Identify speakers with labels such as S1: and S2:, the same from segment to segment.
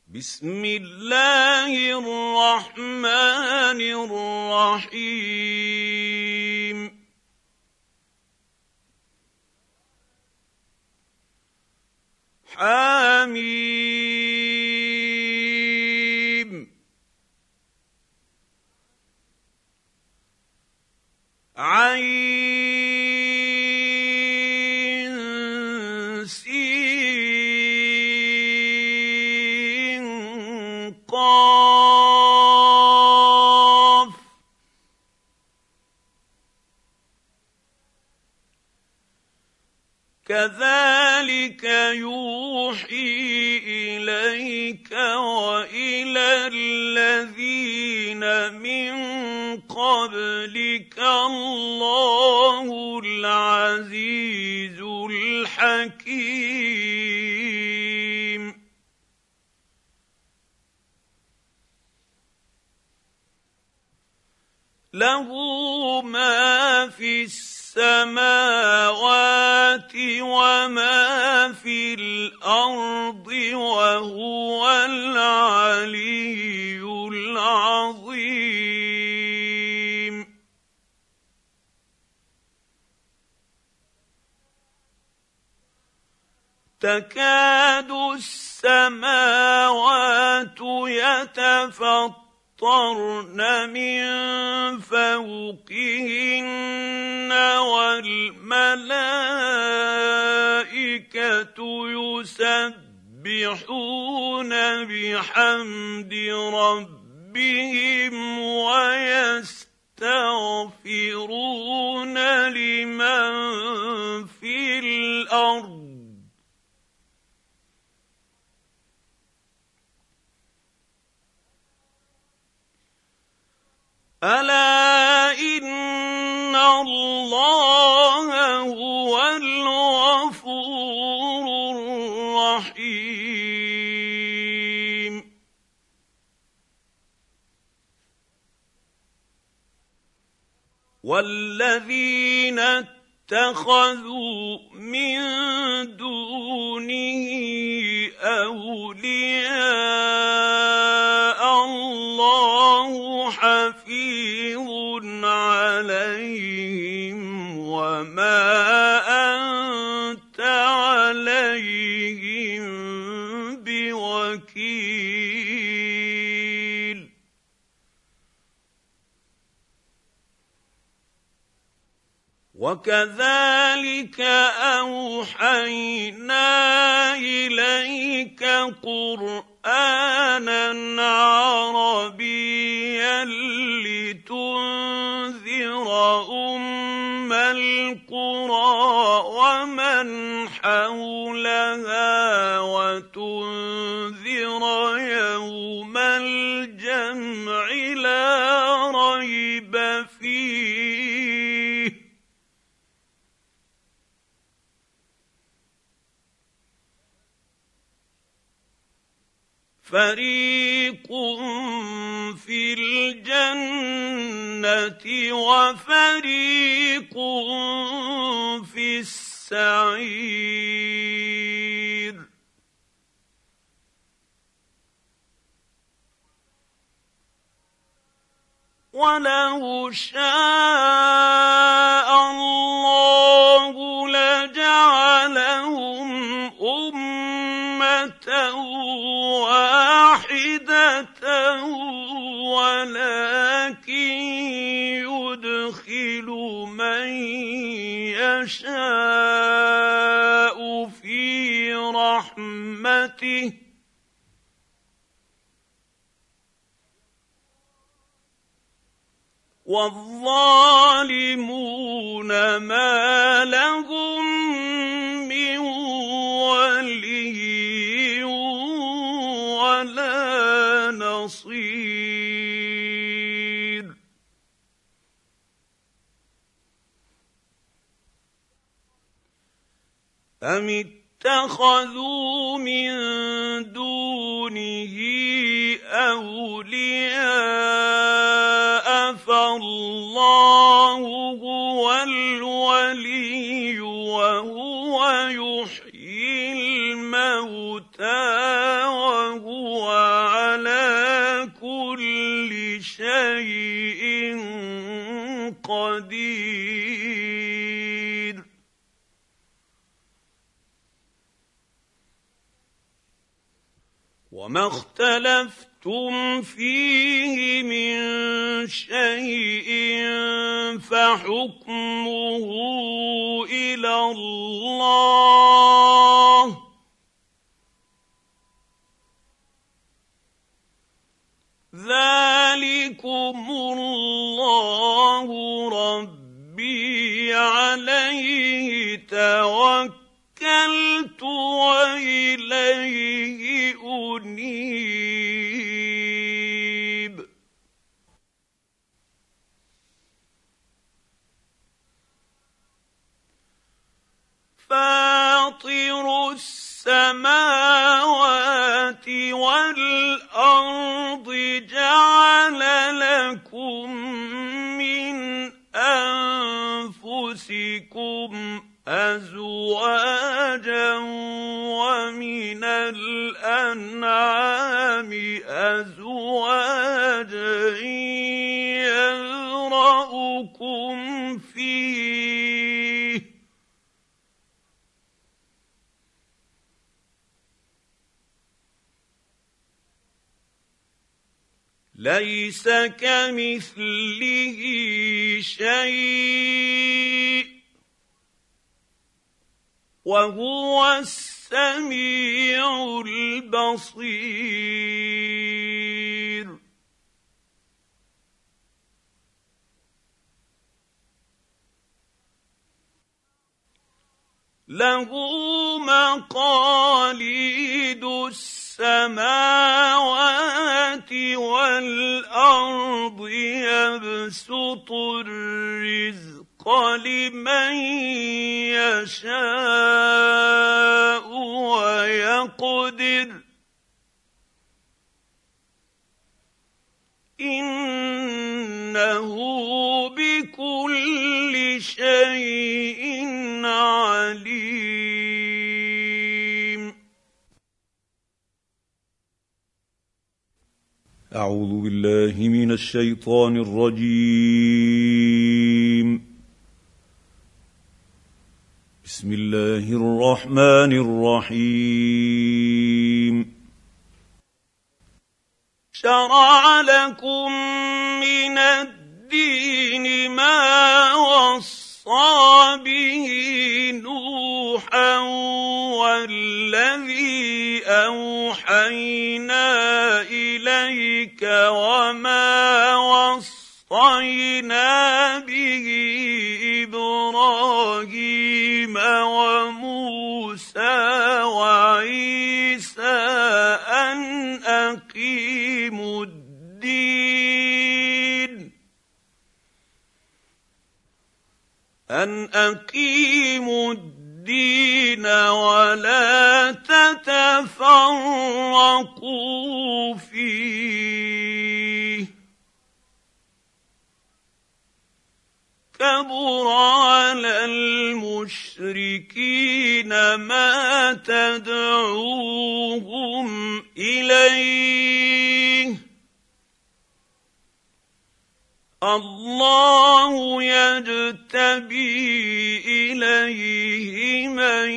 S1: بسم الله الرحمن الرحيم حميم عين سين قاف كذلك يوحي إليك وإلى الذين من قبلك الله العزيز الحكيم له ما في السماوات وما في الأرض وهو العلي العظيم تكاد السماوات يتفطرن من فوقهن والملائكة يسبحون بحمد ربهم ويستغفرون لمن في الأرض ألا إن الله هو الغفور الرحيم والذين اتخذوا من دونه أولياء الله حفيظ عليهم وما أنت عليهم بوكيل وكذلك أوحينا إليك قرآنا عربيا لتنذر أم القرى ومن حولها وتنذر يوم الجمع لا ريب فيه فريق في الجنة وفريق في السعير ولو شاء الله لجعلهم أمة واحدة ولكن يدخل من يشاء في رحمته والظالمون ما لهم من ولي ولا نصير أم اتخذوا من دونه أولياء فالله هو الولي وهو يحيي الموتى وهو وما اختلفتم فيه من شيء فحكمه إلى الله ذلكم الله ربي عليه توكلت وإليه أنيب فاطر السماوات والأرض جعل لكم من أنفسكم أزواجا ومن الأنعام أزواجا يذرأكم فيه ليس كمثله شيء وهو السميع البصير له مقاليد السماوات والأرض يبسط الرزق لمن يشاء ويقدر إنه بكل شيء عليم.
S2: أعوذ بالله من الشيطان الرجيم. بسم الله الرحمن الرحيم.
S1: شرع لكم من الدين ما وصى به نوحا والذي أوحينا إليك وما وصينا به إبراهيم وموسى وعيسى أن أقيموا الدين ولا تتفرقوا فيه كبر على المشركين ما تدعوهم إليه الله يجتبي إليه من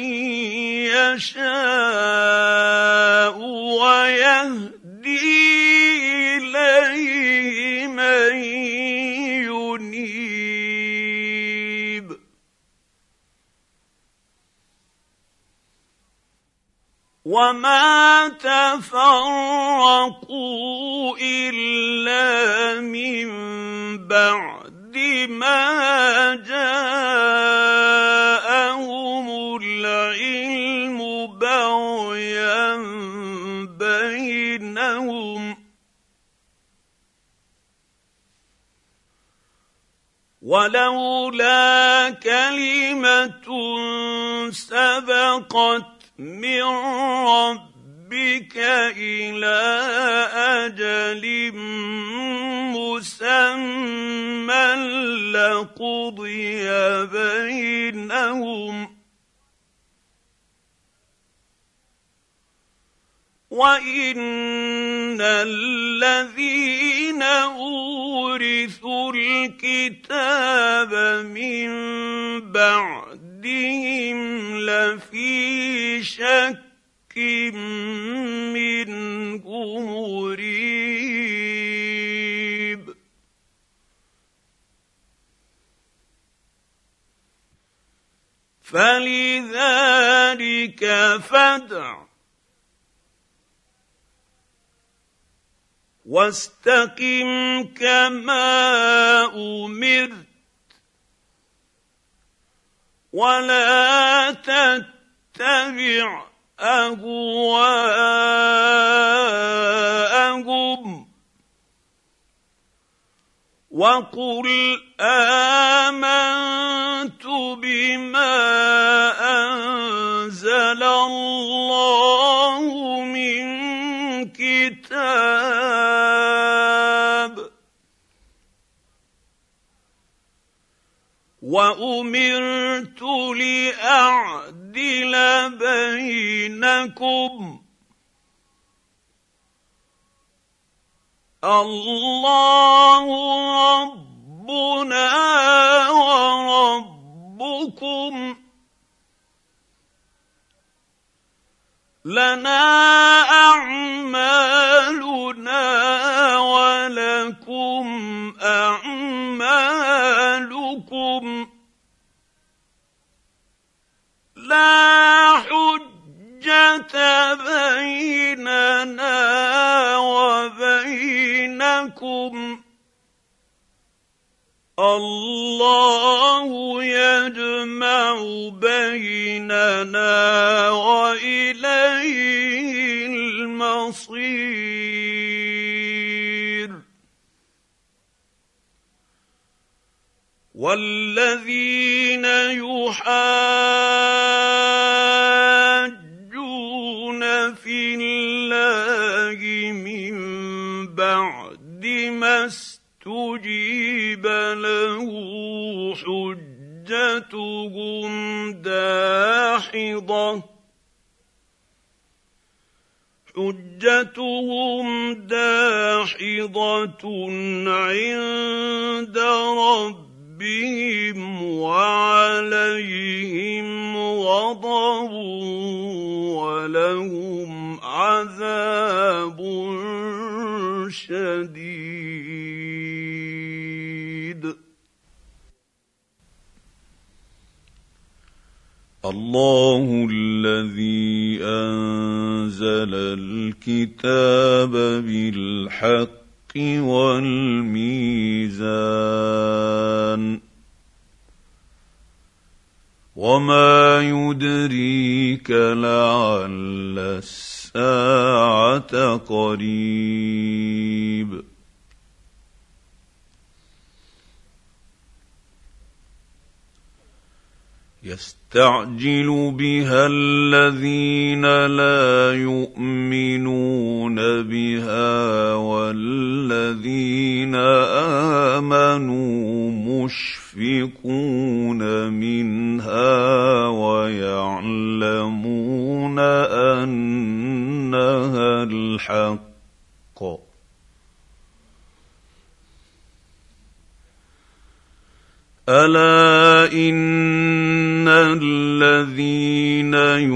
S1: يشاء ويهدي إليه من ينيب وما تفرقوا إلا من بعد ما جاءهم العلم بغيا بينهم ولولا كلمة سبقت من ربك إلى أجل مسمى لقضي بينهم وإن الذين أورثوا الكتاب من بعدهم لفي شك منه فلذلك فادع واستقم كما أمرت ولا تتبع أهواءهم وقل آمنت بما أنزل الله من كتاب وأمرت لأعدل بينكم الله ربنا وربكم لنا أعمالنا ولكم أعمالكم لا حجة بيننا وبينكم الله يجمع بيننا وإليه المصير والذين يحاجون في الله من بعد ما استجيب له حجتهم داحضة عند ربهم وعليهم غضب ولهم عذاب شديد.
S2: الله الذي أنزل الكتاب بالحق والميزان وما يدريك لعل الساعة قريب يستعجل بها الذين لا يؤمنون بها والذين آمنوا مشفقون منها ويعلمون أنها الحق ألا إن الذين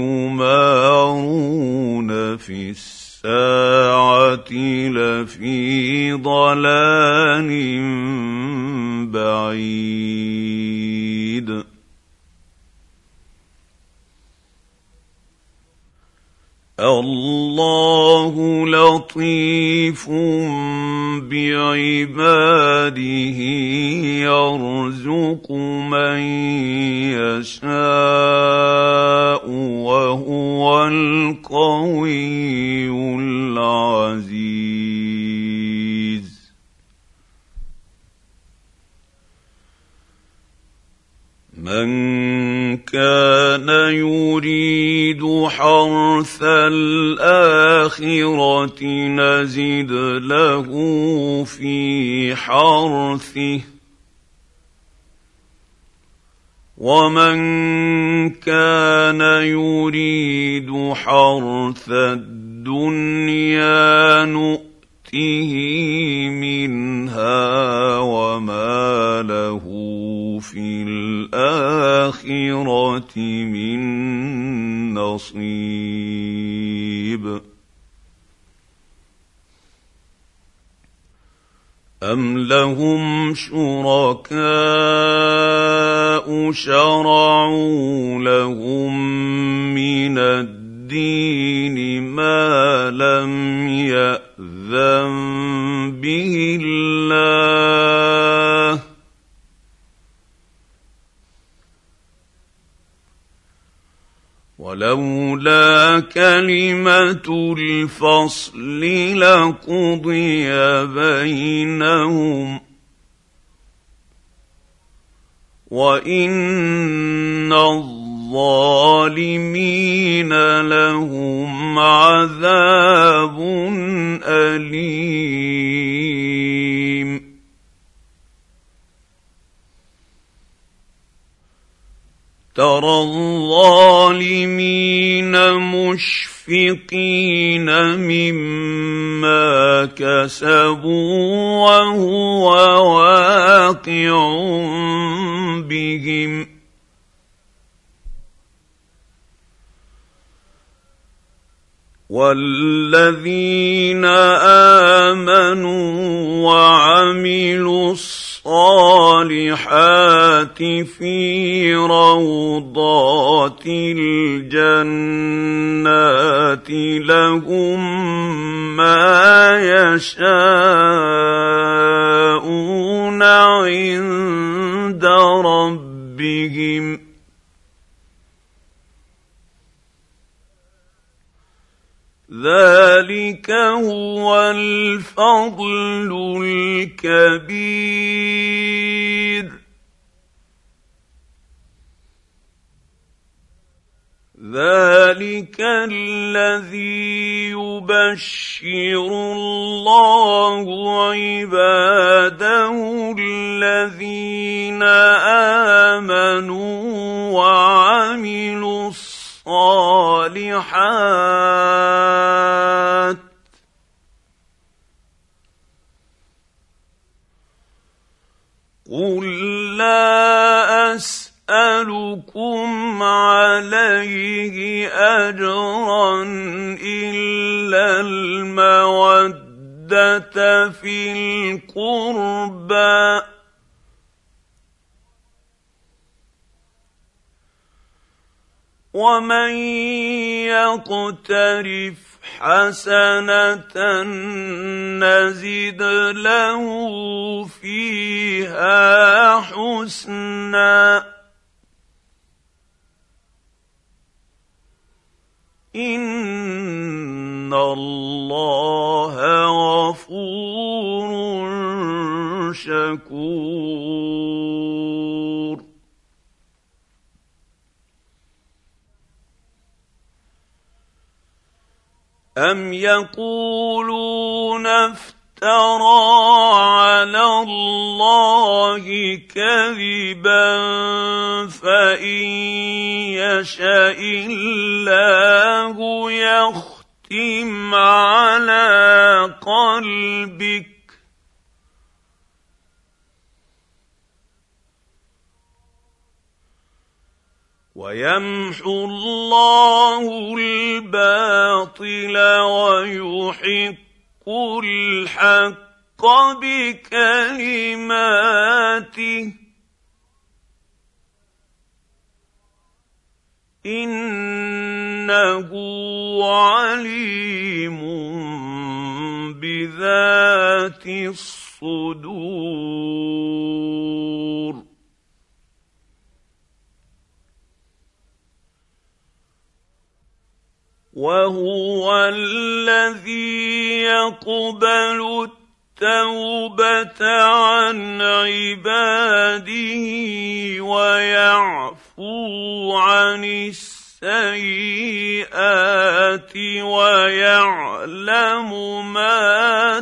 S2: يمارون في الساعة لفي ضلال بعيد الله لطيف بعباده يرزق من يشاء وهو القوي العزيز. من كان يريد حرث الآخرة نزد له في حرثه ومن كان يريد حرث الدنيا نؤته منها وما له في الآخرة من نصيب. أَمْ لَهُمْ شُرَكَاءُ شَرَعُوا لَهُم مِّنَ الدِّينِ مَا لَمْ يَأْذَن بِهِ اللَّهُ ۚ وَلَوْلَا كَلِمَةُ الْفَصْلِ لَقُضِيَ بَيْنَهُمْ ۗ وَإِنَّ الظَّالِمِينَ لَهُمْ عَذَابٌ أَلِيمٌ. تَرَى الظَّالِمِينَ مُشْفِقِينَ مِمَّا كَسَبُوا وَهُوَ وَاقِعٌ بِهِمْ ۗ وَالَّذِينَ آمَنُوا وَعَمِلُوا الصَّالِحَاتِ فِي رَوْضَاتِ الْجَنَّاتِ لَهُم مَّا يَشَاءُونَ عِندَ رَبِّهِمْ ۚ ذَلِكَ هُوَ الْفَضْلُ الْكَبِيرُ. ذَلِكَ الَّذِي يُبَشِّرُ اللَّهُ عِبَادَهُ الَّذِينَ آمَنُوا وَعَمِلُوا الصَّالِحَاتِ ۗ قُل لَّا أَسْأَلُكُمْ عَلَيْهِ أَجْرًا إِلَّا الْمَوَدَّةَ فِي الْقُرْبَىٰ ۗ وَمَن يَقْتَرِفْ حَسَنَةً نَّزِدْ لَهُ فِيهَا حُسْنًا ۚ إِنَّ اللَّهَ غَفُورٌ شَكُورٌ. أَمْ يَقُولُونَ افْتَرَىٰ عَلَى اللَّهِ كَذِبًا فَإِن يَشَإِ اللَّهُ يَخْتِمْ عَلَىٰ قَلْبِكَ وَيَمْحُو اللَّهُ الْبَاطِلَ وَيُحِقُّ الْحَقَّ بِكَلِمَاتِهِ ۚ إِنَّهُ عَلِيمٌ بِذَاتِ الصُّدُورِ. وَهُوَ الَّذِي يَقْبَلُ التَّوْبَةَ عَنْ عِبَادِهِ وَيَعْفُو عَنِ السَّيِّئَاتِ وَيَعْلَمُ مَا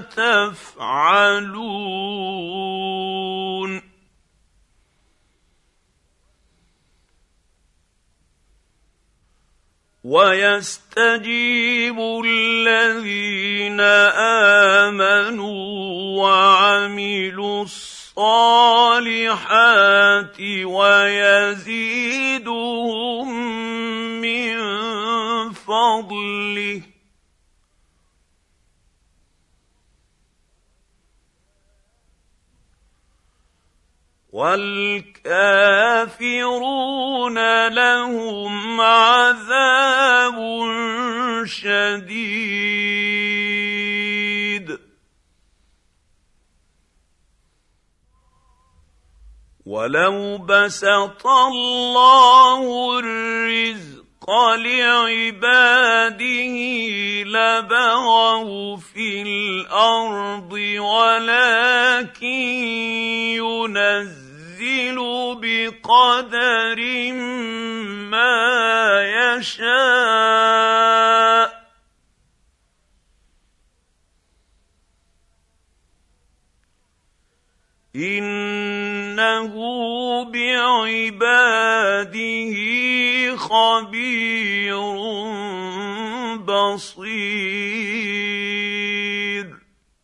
S2: تَفْعَلُونَ. وَيَسْتَجِيبُ الَّذِينَ آمَنُوا وَعَمِلُوا الصَّالِحَاتِ وَيَزِيدُهُم مِّن فَضْلِهِ ۚ والكافرون لهم عذاب شديد. ولو بسط الله الرزق لعباده لبغوا في الأرض ولكن ينزل بقدر ما يشاء. إنه بعباده خبير بصير.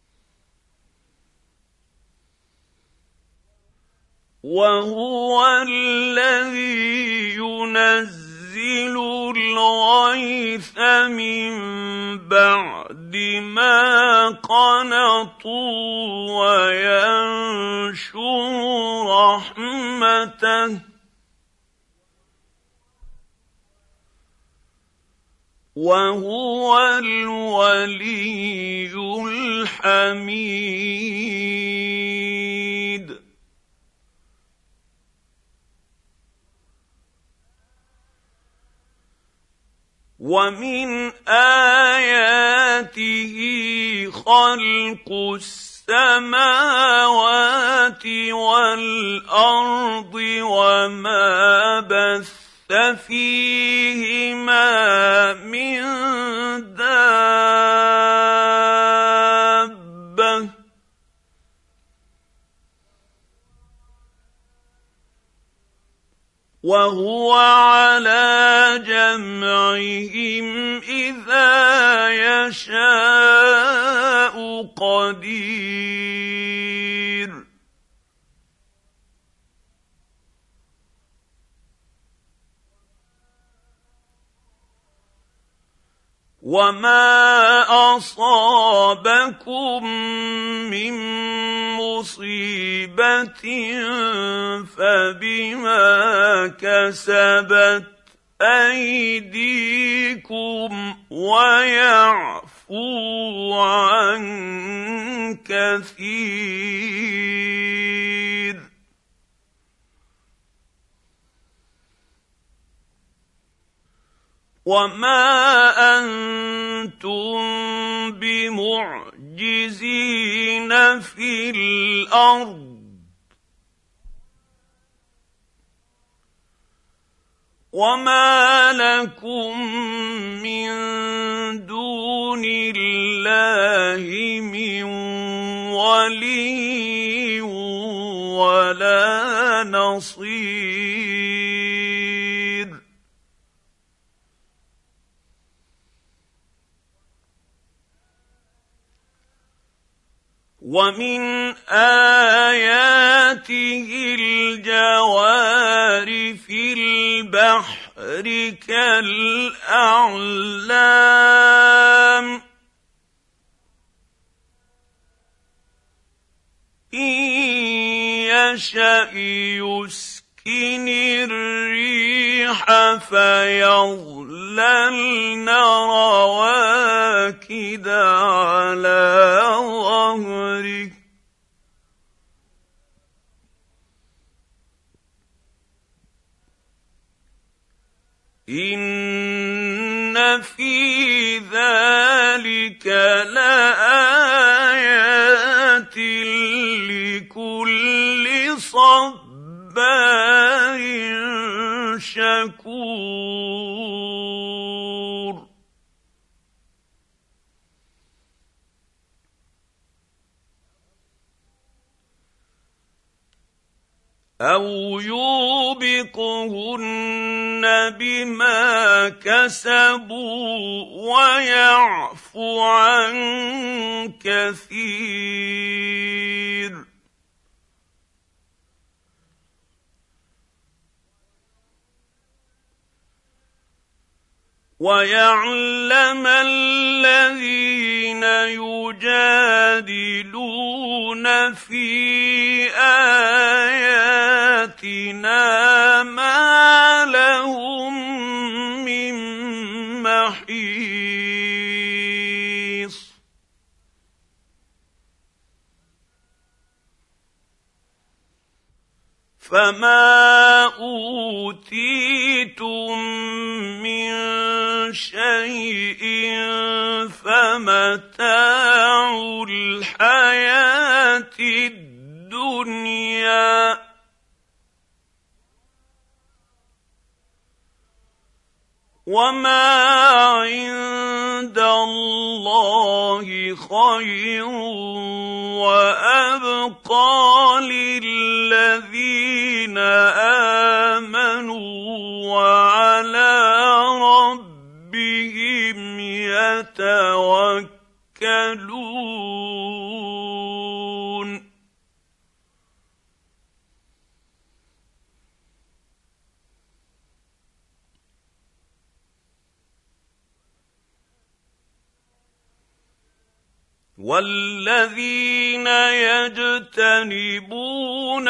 S2: وهو الذي ينزل الغيث من بعد ما قنطوا وينشر رحمته وهو الولي الحميد. ومن آياته خلق السماوات والأرض وما بث فيهما من دابة وهو على جمعهم إذا يشاء قدير. وما أصابكم من مصيبة فبما كسبت أيديكم ويعفو عن كثير. وما أنتم بمعجزين في الأرض وما لكم من دون الله من ولي ولا نصير. ومن آياته الجوار في البحر كالأعلام إن يشأ يسكن الريح فيظللن رواكد على ظهره إن في ذلك لآيات لكل صبار شكور. أو يوبقهن بما كسبوا ويعفو عن كثير. ويعلم الذين يجادلون في آياته آيَاتِنَا مَا لَهُم مِّن مَّحِيصٍ فَمَا أُوتِيتُم مِّن شَيْءٍ فَمَتَاعُ الْحَيَاةِ الدُّنْيَا ۖ وَمَا عِندَ اللَّهِ خَيْرٌ وَأَبْقَىٰ لِلَّذِينَ آمَنُوا وَعَلَىٰ رَبِّهِمْ يَتَوَكَّلُونَ وَالَّذِينَ يَجْتَنِبُونَ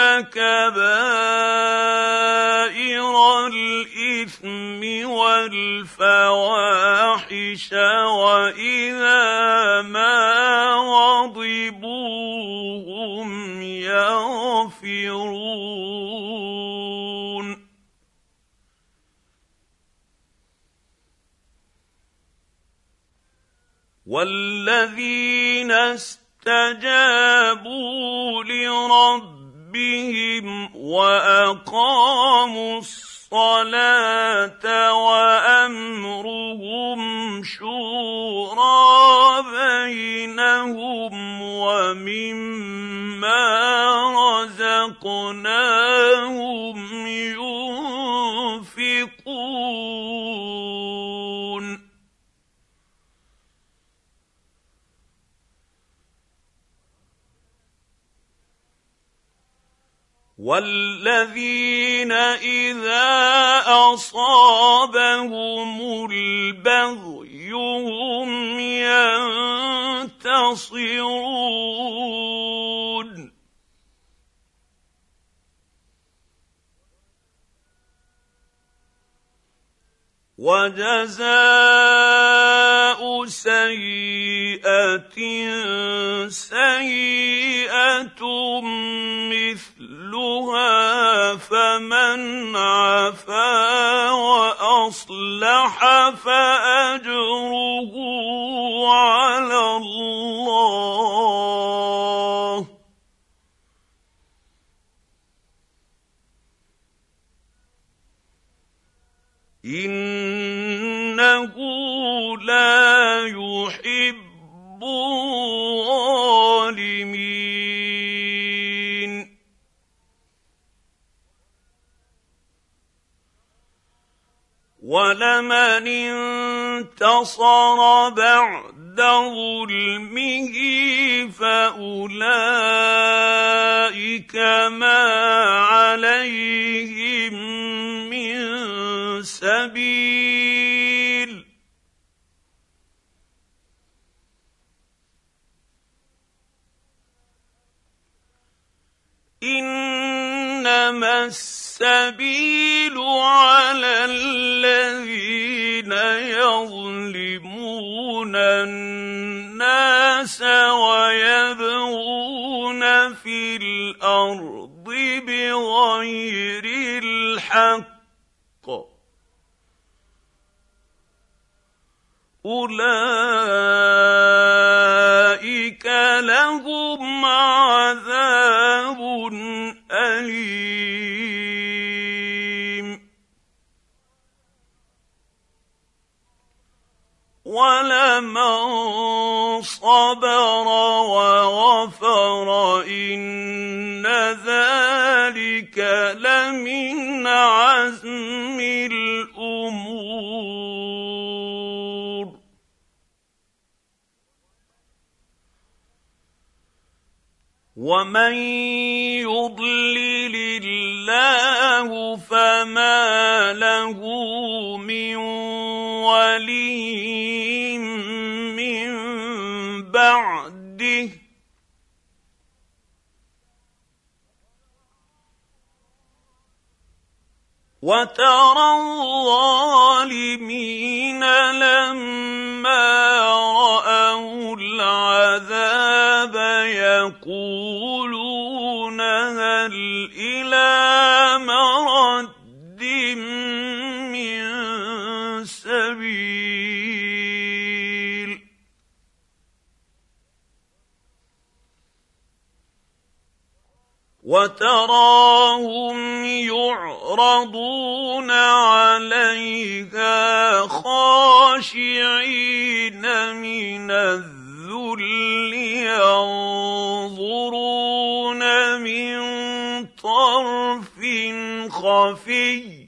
S2: كَبَائِرَ الْإِثْمِ وَالْفَوَاحِشَ وَإِذَا مَا غَضِبُوا هُمْ يَغْفِرُونَ وَالَّذِينَ اسْتَجَابُوا لِرَبِّهِمْ وَأَقَامُوا الصَّلَاةَ وَأَمْرُهُمْ شُورَىٰ بَيْنَهُمْ وَمِمَّا رَزَقْنَاهُمْ يُنفِقُونَ وَالَّذِينَ إِذَا أَصَابَهُمُ الْبَغْيُ هُمْ يَنتَصِرُونَ وَجَزَاءُ سَيِّئَةٍ سَيِّئَةٌ مِّثْلُهَا فَمَنْ عَفَا وَأَصْلَحَ فَأَجْرُهُ عَلَى اللَّهِ ۚ إِنَّهُ لَا يُحِبُّ الظَّالِمِينَ وَلَمَنِ انتَصَرَ بَعْدَ ظُلْمِهِ فَأُولَٰئِكَ مَا عَلَيْهِم مِّن سَبِيلٍ ۖ إِنَّمَا السَّبِيلُ عَلَى الَّذِينَ يَظْلِمُونَ النَّاسَ وَيَبْغُونَ فِي الْأَرْضِ بِغَيْرِ الْحَقِّ ۚ أُولَٰئِكَ لَهُمْ عَذَابٌ أَلِيمٌ وَلَمَن صَبَرَ وَغَفَرَ إِنَّ ذَٰلِكَ لَمِنْ عَزْمِ الْأُمُورِ وَمَن يُضْلِلِ اللَّهُ فَمَا لَهُ مِن وَلِيٍّ مِّن بَعْدِهِ ۗ وترى الظالمين لما رأوا العذاب يقولون هل إلى مرد من سبيل وتراهم يعرضون عليها خاشعين من الذل ينظرون من طرف خفي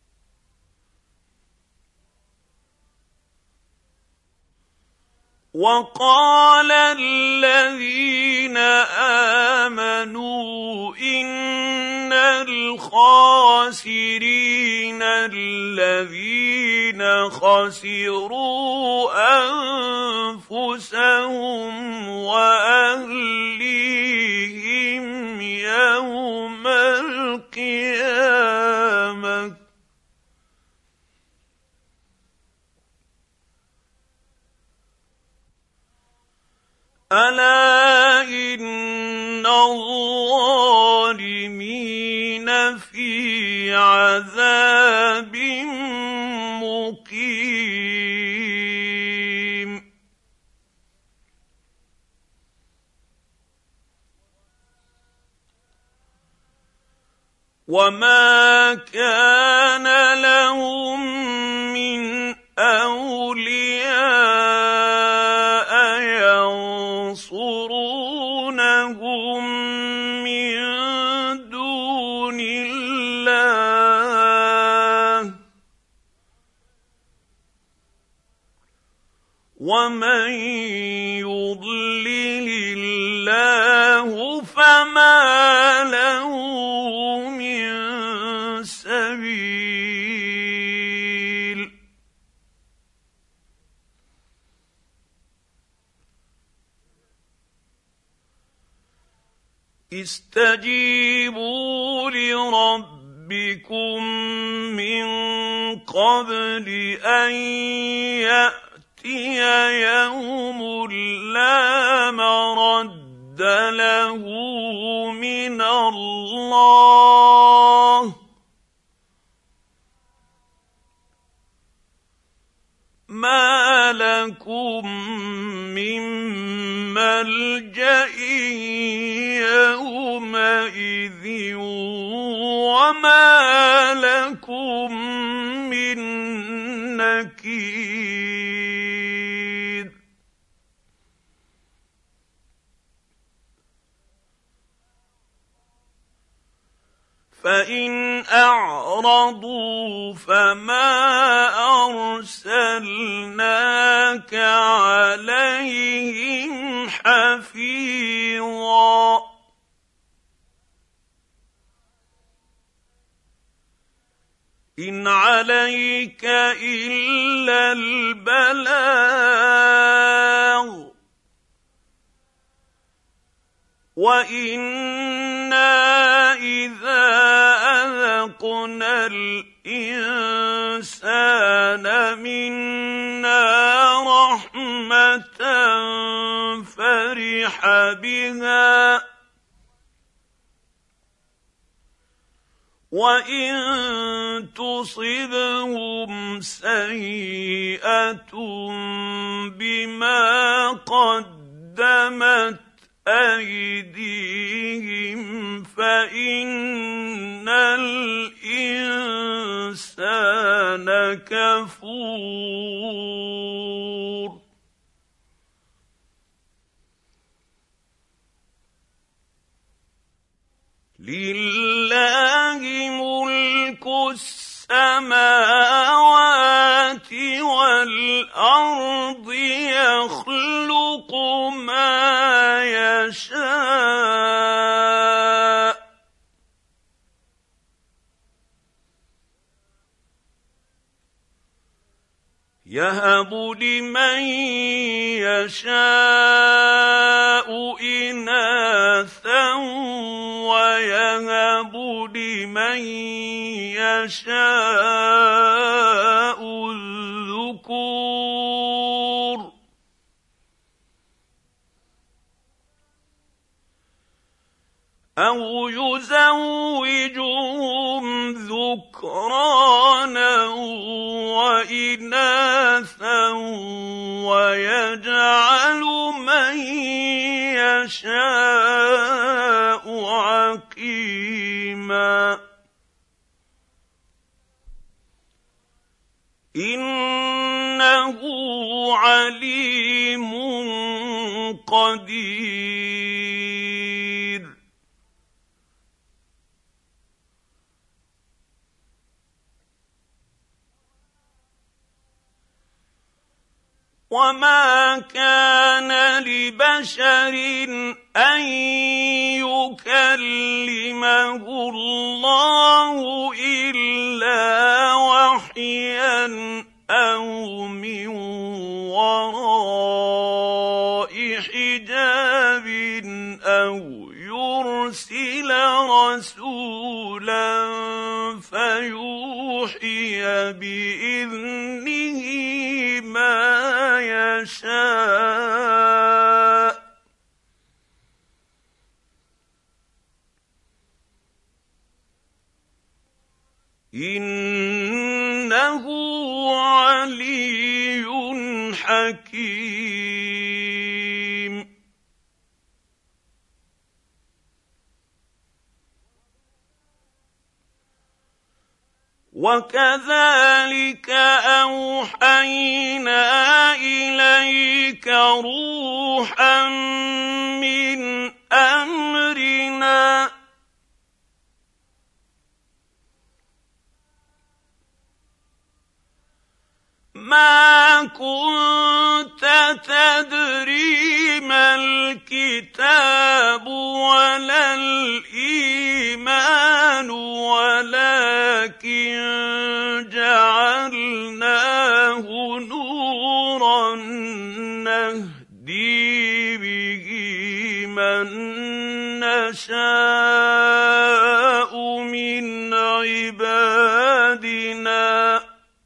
S2: وقال الذين آمنوا إن الخاسرين الذين خسروا أنفسهم وأهليهم يوم القيامة ألا إن الظالمين في عذاب مقيم وما كان لهم من أولياء ينصرونهم من دون الله ومن يضلل الله فما له من سبيل استجيبوا لربكم من قبل أن يأتي يوم لا مرد له من الله ما لكم من ملجأ يومئذ وما لكم من نكير فإن أعرضوا فما أرسلناك عليهم حفيظا إن عليك إلا البلاغ وإنا إذا أذقنا الإنسان منا رحمة فرح بها وإن تصبهم سيئة بما قدمت أيديهم فإن الإنسان كفور لله ملك السماوات والأرض يخلق ما يشاء يهب لمن يشاء إناثا ويهب لمن يشاء أَوْ يُزَوِّجُهُمْ ذُكْرَانًا وَإِنَاثًا وَيَجْعَلُ مَن يَشَاءُ عَقِيمًا إِنَّهُ عَلِيمٌ قَدِيرٌ وَمَا كَانَ لِبَشَرٍ أَن يُكَلِّمَهُ اللَّهُ إِلَّا وَحْيًا أَوْ مِن وَرَاءِ حِجَابٍ أَوْ يُرْسِلَ رَسُولًا فَيُوحِيَ بِإِذْنِهِ مَا يَشَاءُ إِنَّهُ عَلِيٌّ حَكِيمٌ وَكَذَلِكَ أَوْحَيْنَا إِلَيْكَ رُوحًا مِّنْ أَمْرِنَا مَا كُنتَ تَدْرِي مَا الْكِتَابُ وَلَا الْإِيمَانُ وَلَٰكِن جَعَلْنَاهُ نُورًا نَّهْدِي بِهِ مَن نَّشَاءُ مِنْ عِبَادِنَا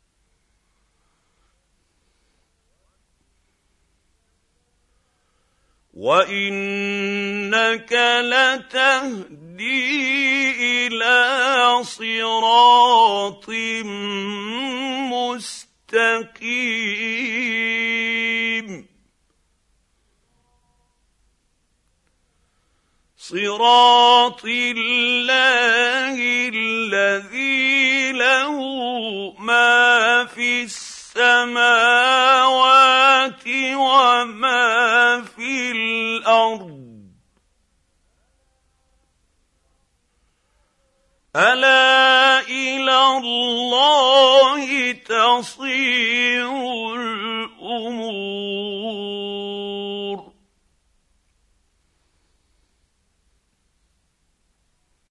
S2: وَإِنَّكَ لَتَهْدِي إِلَىٰ صِرَاطٍ مُّسْتَقِيمٍ صِرَاطِ اللَّهِ الَّذِي لَهُ مَا فِي السَّمَاوَاتِ وَمَا فِي الْأَرْضِ أَلَا إِلَى اللَّهِ تَصِيرُ